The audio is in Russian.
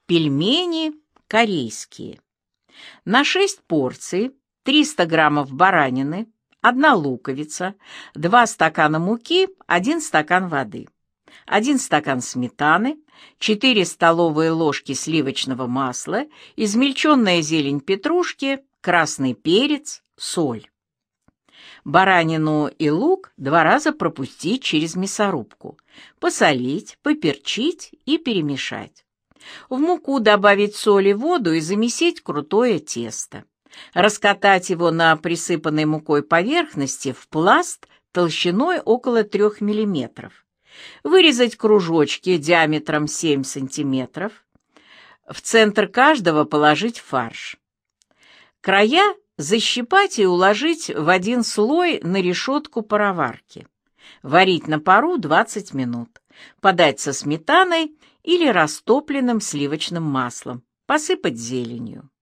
Пельмени корейские. На 6 порций 300 граммов баранины, 1 луковица, 2 стакана муки, 1 стакан воды, 1 стакан сметаны, 4 столовые ложки сливочного масла, измельченная зелень петрушки, красный перец, соль. Баранину и лук 2 раза пропустить через мясорубку, посолить, поперчить и перемешать. В муку добавить соль и воду и замесить крутое тесто. Раскатать его на присыпанной мукой поверхности в пласт толщиной около 3 мм. Вырезать кружочки диаметром 7 см. В центр каждого положить фарш. Края защипать и уложить в 1 слой на решетку пароварки. Варить на пару 20 минут. Подать со сметаной или растопленным сливочным маслом. Посыпать зеленью.